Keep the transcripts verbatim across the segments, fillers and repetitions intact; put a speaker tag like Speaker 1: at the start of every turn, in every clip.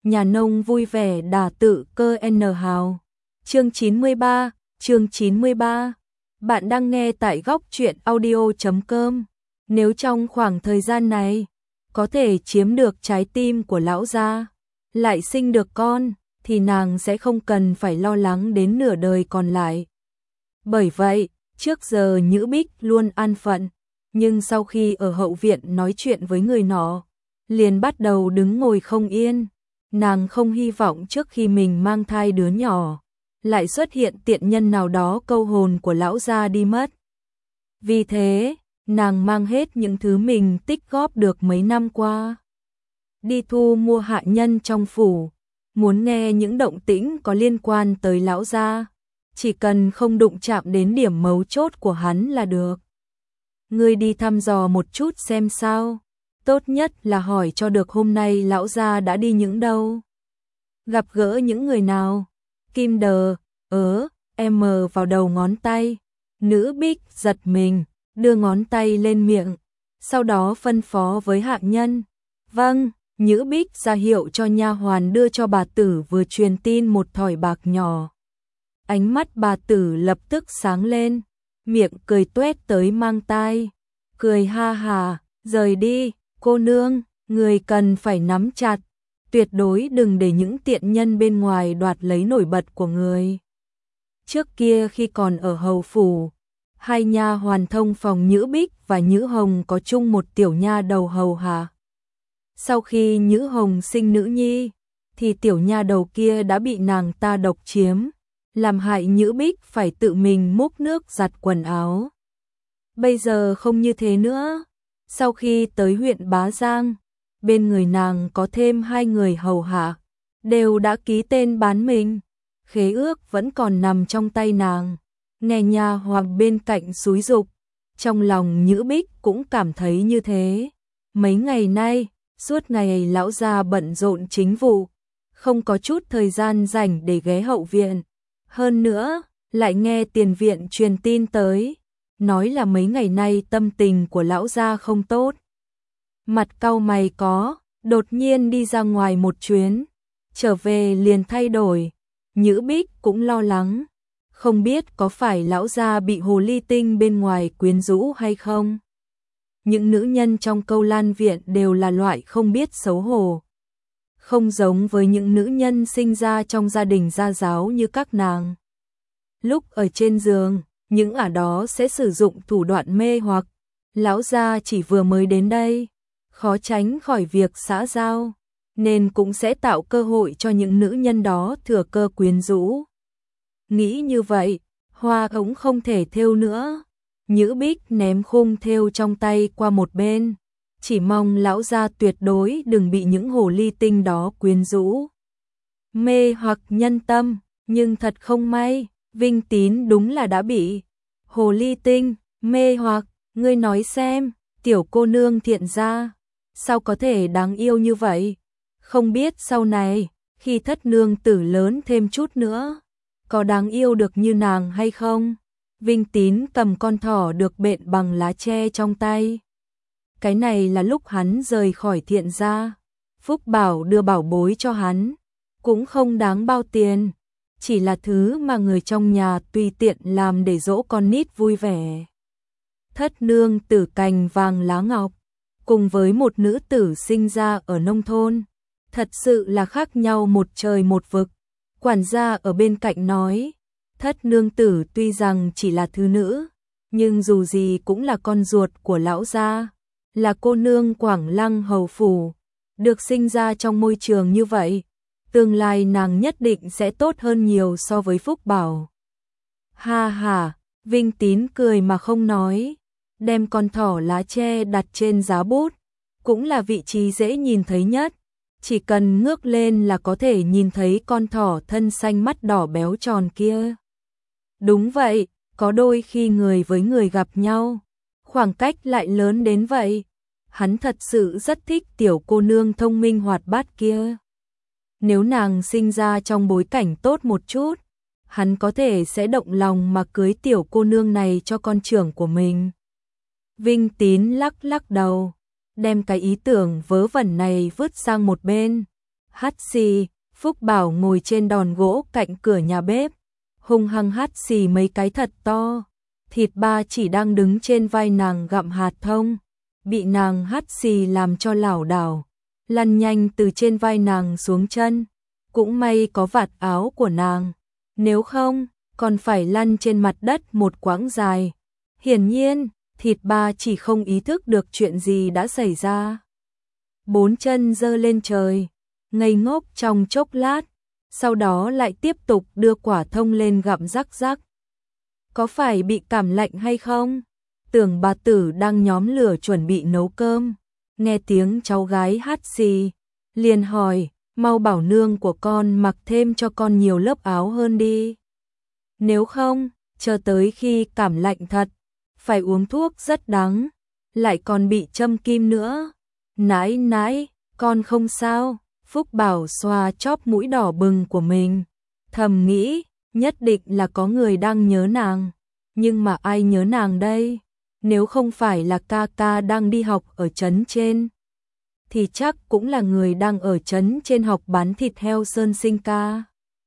Speaker 1: nhà nông vui vẻ đả tự cơ N hào. Chương chín mươi ba, chương chín mươi ba. Bạn đang nghe tại góc truyện audio chấm com. Nếu trong khoảng thời gian này có thể chiếm được trái tim của lão gia, lại sinh được con, thì nàng sẽ không cần phải lo lắng đến nửa đời còn lại. Bởi vậy, trước giờ Nhữ Bích luôn an phận, nhưng sau khi ở hậu viện nói chuyện với người nọ, liền bắt đầu đứng ngồi không yên. Nàng không hy vọng trước khi mình mang thai đứa nhỏ, lại xuất hiện tiện nhân nào đó câu hồn của lão gia đi mất. Vì thế, nàng mang hết những thứ mình tích góp được mấy năm qua, đi thu mua hạ nhân trong phủ, muốn nghe những động tĩnh có liên quan tới lão gia, chỉ cần không đụng chạm đến điểm mấu chốt của hắn là được. Ngươi đi thăm dò một chút xem sao, tốt nhất là hỏi cho được hôm nay lão gia đã đi những đâu, gặp gỡ những người nào. Kim đờ, ớ, em mờ vào đầu ngón tay, Nữ Bích giật mình, đưa ngón tay lên miệng, sau đó phân phó với hạ nhân. Vâng. Nhữ Bích ra hiệu cho nha hoàn đưa cho bà tử vừa truyền tin một thỏi bạc nhỏ. Ánh mắt bà tử lập tức sáng lên, miệng cười tuét tới mang tai, cười ha hà, rời đi, cô nương, người cần phải nắm chặt, tuyệt đối đừng để những tiện nhân bên ngoài đoạt lấy nổi bật của người. Trước kia khi còn ở hầu phủ, hai nha hoàn thông phòng Nhữ Bích và Nhữ Hồng có chung một tiểu nha đầu hầu hạ. Sau khi Nhữ Hồng sinh nữ nhi, thì tiểu nha đầu kia đã bị nàng ta độc chiếm, làm hại Nhữ Bích phải tự mình múc nước giặt quần áo. Bây giờ không như thế nữa, sau khi tới huyện Bá Giang, bên người nàng có thêm hai người hầu hạ, đều đã ký tên bán mình, khế ước vẫn còn nằm trong tay nàng. Nghe nha hoàn bên cạnh xúi giục, trong lòng Nhữ Bích cũng cảm thấy như thế. Mấy ngày nay, suốt ngày lão gia bận rộn chính vụ, không có chút thời gian rảnh để ghé hậu viện. Hơn nữa, lại nghe tiền viện truyền tin tới, nói là mấy ngày nay tâm tình của lão gia không tốt. Mặt cau mày có, đột nhiên đi ra ngoài một chuyến, trở về liền thay đổi. Nhữ Bích cũng lo lắng, không biết có phải lão gia bị hồ ly tinh bên ngoài quyến rũ hay không. Những nữ nhân trong Câu Lan viện đều là loại không biết xấu hổ, không giống với những nữ nhân sinh ra trong gia đình gia giáo như các nàng. Lúc ở trên giường, những ả đó sẽ sử dụng thủ đoạn mê hoặc. Lão gia chỉ vừa mới đến đây, khó tránh khỏi việc xã giao, nên cũng sẽ tạo cơ hội cho những nữ nhân đó thừa cơ quyến rũ. Nghĩ như vậy, hoa ống không thể thêu nữa. Nhữ Bích ném khung thêu trong tay qua một bên, chỉ mong lão gia tuyệt đối đừng bị những hồ ly tinh đó quyến rũ, mê hoặc nhân tâm. Nhưng thật không may, Vinh Tín đúng là đã bị hồ ly tinh mê hoặc. Ngươi nói xem, tiểu cô nương thiện gia sao có thể đáng yêu như vậy? Không biết sau này, khi thất nương tử lớn thêm chút nữa, có đáng yêu được như nàng hay không? Vinh Tín cầm con thỏ được bện bằng lá tre trong tay. Cái này là lúc hắn rời khỏi thiện gia. Phúc Bảo đưa bảo bối cho hắn, cũng không đáng bao tiền, chỉ là thứ mà người trong nhà tùy tiện làm để dỗ con nít vui vẻ. Thất nương tử cành vàng lá ngọc, cùng với một nữ tử sinh ra ở nông thôn, thật sự là khác nhau một trời một vực. Quản gia ở bên cạnh nói, thất nương tử tuy rằng chỉ là thứ nữ, nhưng dù gì cũng là con ruột của lão gia, là cô nương Quảng Lăng hầu phủ, được sinh ra trong môi trường như vậy, tương lai nàng nhất định sẽ tốt hơn nhiều so với Phúc Bảo. Ha ha, Vinh Tín cười mà không nói, đem con thỏ lá tre đặt trên giá bút, cũng là vị trí dễ nhìn thấy nhất. Chỉ cần ngước lên là có thể nhìn thấy con thỏ thân xanh mắt đỏ béo tròn kia. Đúng vậy, có đôi khi người với người gặp nhau, khoảng cách lại lớn đến vậy. Hắn thật sự rất thích tiểu cô nương thông minh hoạt bát kia. Nếu nàng sinh ra trong bối cảnh tốt một chút, hắn có thể sẽ động lòng mà cưới tiểu cô nương này cho con trưởng của mình. Vinh Tín lắc lắc đầu, đem cái ý tưởng vớ vẩn này vứt sang một bên. Hắt xì, Phúc Bảo ngồi trên đòn gỗ cạnh cửa nhà bếp, hung hăng hắt xì mấy cái thật to. Thịt ba chỉ đang đứng trên vai nàng gặm hạt thông, bị nàng hắt xì làm cho lảo đảo, lăn nhanh từ trên vai nàng xuống chân. Cũng may có vạt áo của nàng, nếu không, còn phải lăn trên mặt đất một quãng dài. Hiển nhiên, thịt ba chỉ không ý thức được chuyện gì đã xảy ra. Bốn chân giơ lên trời, ngây ngốc trong chốc lát, sau đó lại tiếp tục đưa quả thông lên gặm rắc rắc. Có phải bị cảm lạnh hay không? Tưởng bà Tử đang nhóm lửa chuẩn bị nấu cơm, nghe tiếng cháu gái hắt xì, liền hỏi, mau bảo nương của con mặc thêm cho con nhiều lớp áo hơn đi. Nếu không, chờ tới khi cảm lạnh thật, phải uống thuốc rất đắng, lại còn bị châm kim nữa. Nãi nãi, con không sao. Phúc Bảo xoa chóp mũi đỏ bừng của mình, thầm nghĩ, nhất định là có người đang nhớ nàng. Nhưng mà ai nhớ nàng đây? Nếu không phải là ca ca đang đi học ở trấn trên, thì chắc cũng là người đang ở trấn trên học bán thịt heo Sơn Sinh ca.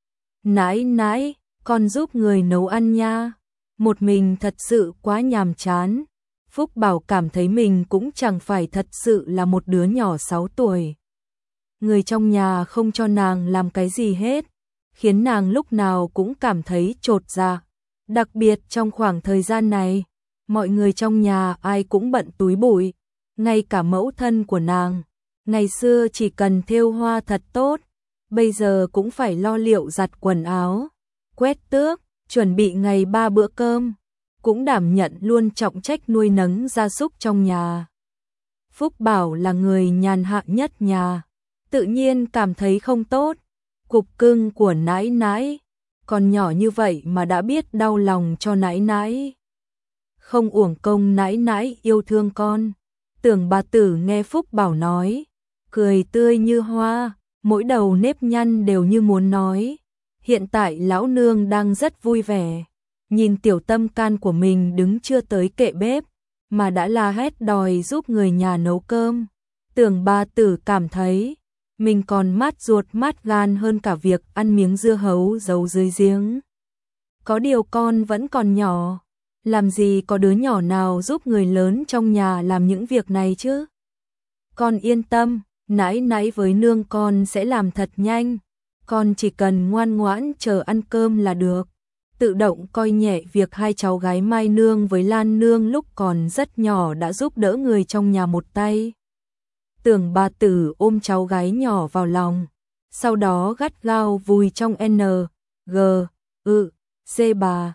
Speaker 1: Nãi nãi, con giúp người nấu ăn nha. Một mình thật sự quá nhàm chán. Phúc Bảo cảm thấy mình cũng chẳng phải thật sự là một đứa nhỏ sáu tuổi. Người trong nhà không cho nàng làm cái gì hết, khiến nàng lúc nào cũng cảm thấy chột dạ. Đặc biệt trong khoảng thời gian này, mọi người trong nhà ai cũng bận túi bụi, ngay cả mẫu thân của nàng. Ngày xưa chỉ cần thêu hoa thật tốt, bây giờ cũng phải lo liệu giặt quần áo, quét tước, chuẩn bị ngày ba bữa cơm, cũng đảm nhận luôn trọng trách nuôi nấng gia súc trong nhà. Phúc Bảo là người nhàn hạ nhất nhà, tự nhiên cảm thấy không tốt. Cục cưng của nãi nãi, còn nhỏ như vậy mà đã biết đau lòng cho nãi nãi. Không uổng công nãi nãi yêu thương con. Tưởng bà Tử nghe Phúc Bảo nói, cười tươi như hoa, mỗi đầu nếp nhăn đều như muốn nói. Hiện tại lão nương đang rất vui vẻ, nhìn tiểu tâm can của mình đứng chưa tới kệ bếp, mà đã la hét đòi giúp người nhà nấu cơm. Tưởng bà Tử cảm thấy, mình còn mát ruột mát gan hơn cả việc ăn miếng dưa hấu giấu dưới giếng. Có điều con vẫn còn nhỏ, làm gì có đứa nhỏ nào giúp người lớn trong nhà làm những việc này chứ. Con yên tâm, nãi nãi với nương con sẽ làm thật nhanh, con chỉ cần ngoan ngoãn chờ ăn cơm là được. Tự động coi nhẹ việc hai cháu gái Mai nương với Lan nương lúc còn rất nhỏ đã giúp đỡ người trong nhà một tay. Tưởng bà Tử ôm cháu gái nhỏ vào lòng, sau đó gắt gao vùi trong N, G, ư, C bà.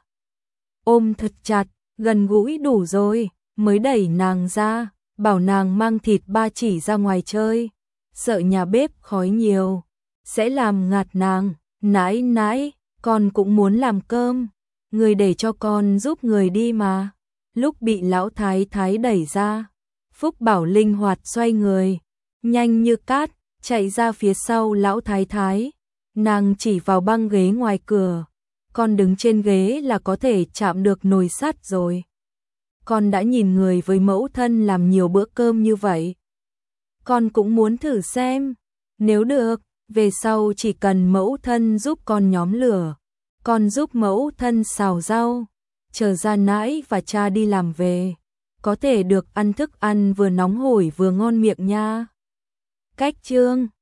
Speaker 1: Ôm thật chặt, gần gũi đủ rồi, mới đẩy nàng ra, bảo nàng mang thịt ba chỉ ra ngoài chơi, sợ nhà bếp khói nhiều, sẽ làm ngạt nàng. Nãi nãi, con cũng muốn làm cơm, người để cho con giúp người đi mà. Lúc bị lão thái thái đẩy ra, Phúc Bảo linh hoạt xoay người, nhanh như cát, chạy ra phía sau lão thái thái. Nàng chỉ vào băng ghế ngoài cửa, con đứng trên ghế là có thể chạm được nồi sắt rồi. Con đã nhìn người với mẫu thân làm nhiều bữa cơm như vậy, con cũng muốn thử xem. Nếu được, về sau chỉ cần mẫu thân giúp con nhóm lửa, con giúp mẫu thân xào rau, chờ ra nãi và cha đi làm về, có thể được ăn thức ăn vừa nóng hổi vừa ngon miệng nha. Cách chương